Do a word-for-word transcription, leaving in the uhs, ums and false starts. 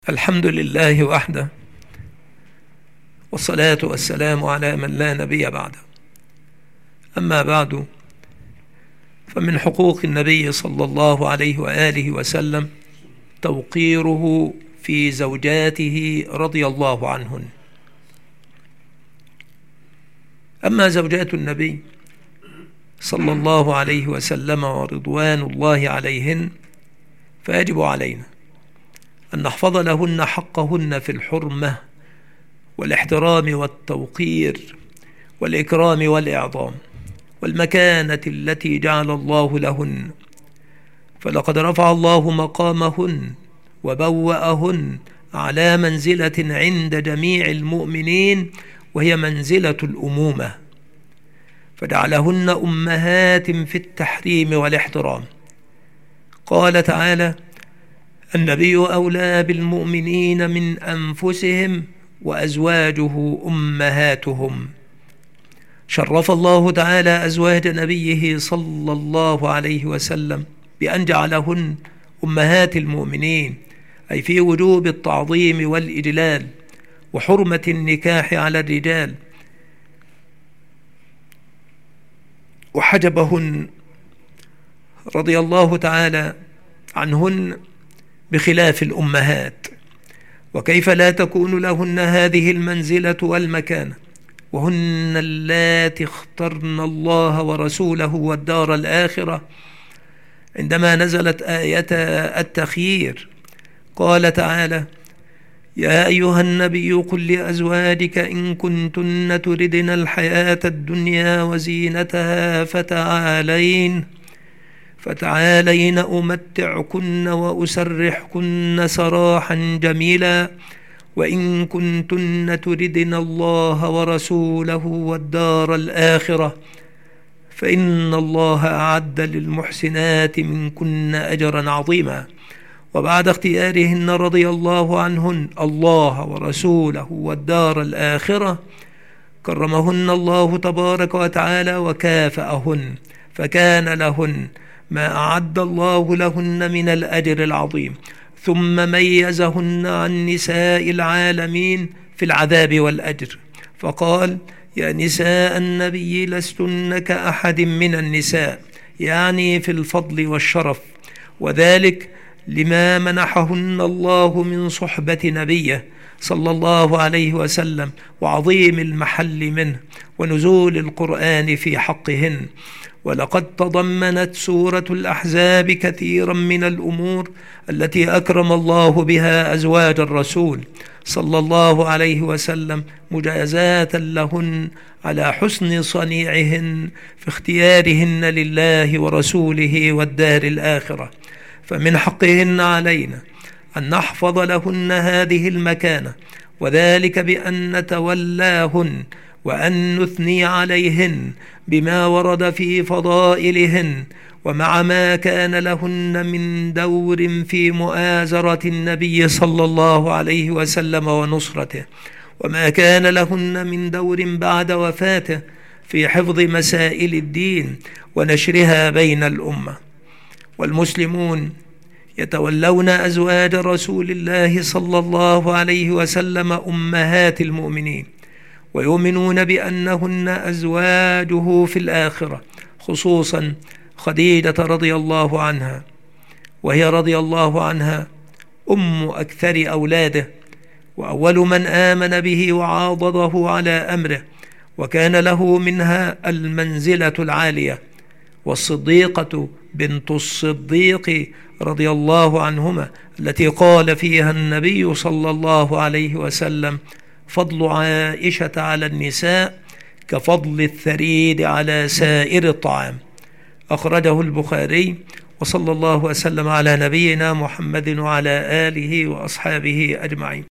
الحمد لله وحده، والصلاة والسلام على من لا نبي بعده. أما بعد، فمن حقوق النبي صلى الله عليه وآله وسلم توقيره في زوجاته رضي الله عنهن. أما زوجات النبي صلى الله عليه وسلم ورضوان الله عليهن، فيجب علينا أن نحفظ لهن حقهن في الحرمة والاحترام والتوقير والإكرام والإعظام والمكانة التي جعل الله لهن، فلقد رفع الله مقامهن وبوأهن على منزلة عند جميع المؤمنين، وهي منزلة الأمومة، فجعلهن أمهات في التحريم والاحترام. قال تعالى: النبي أولى بالمؤمنين من أنفسهم وأزواجه أمهاتهم. شرف الله تعالى أزواج نبيه صلى الله عليه وسلم بأن جعلهن أمهات المؤمنين، أي في وجوب التعظيم والإجلال وحرمة النكاح على الرجال، وحجبهن رضي الله تعالى عنهن بخلاف الأمهات. وكيف لا تكون لهن هذه المنزلة والمكانة وهن اللاتي اخترن الله ورسوله والدار الآخرة؟ عندما نزلت آية التخيير قال تعالى: يا أيها النبي قل لأزواجك إن كنتن تردن الحياة الدنيا وزينتها فتعالين فتعالين أمتعكن وأسرحكن سراحا جميلا، وإن كنتن تردن الله ورسوله والدار الآخرة فإن الله أعد للمحسنات منكن أجرا عظيما. وبعد اختيارهن رضي الله عنهن الله ورسوله والدار الآخرة، كرمهن الله تبارك وتعالى وكافأهن، فكان لهن ما أعد الله لهن من الأجر العظيم، ثم ميزهن عن نساء العالمين في العذاب والأجر، فقال: يا نساء النبي لستن كأحد من النساء، يعني في الفضل والشرف، وذلك لما منحهن الله من صحبة نبيه صلى الله عليه وسلم وعظيم المحل منه ونزول القرآن في حقهن. ولقد تضمنت سورة الأحزاب كثيرا من الأمور التي أكرم الله بها أزواج الرسول صلى الله عليه وسلم، مجازاة لهن على حسن صنيعهن في اختيارهن لله ورسوله والدار الآخرة. فمن حقهن علينا أن نحفظ لهن هذه المكانة، وذلك بأن نتولاهن وأن نثني عليهن بما ورد في فضائلهن، ومع ما كان لهن من دور في مؤازرة النبي صلى الله عليه وسلم ونصرته، وما كان لهن من دور بعد وفاته في حفظ مسائل الدين ونشرها بين الأمة. والمسلمون يتولون أزواج رسول الله صلى الله عليه وسلم أمهات المؤمنين، ويؤمنون بأنهن أزواجه في الآخرة، خصوصا خديجة رضي الله عنها، وهي رضي الله عنها أم أكثر أولاده، وأول من آمن به وعاضده على أمره، وكان له منها المنزلة العالية. والصديقة بنت الصديق رضي الله عنهما التي قال فيها النبي صلى الله عليه وسلم: فضل عائشة على النساء كفضل الثريد على سائر الطعام. أخرجه البخاري. وصلى الله وسلم على نبينا محمد وعلى آله وأصحابه أجمعين.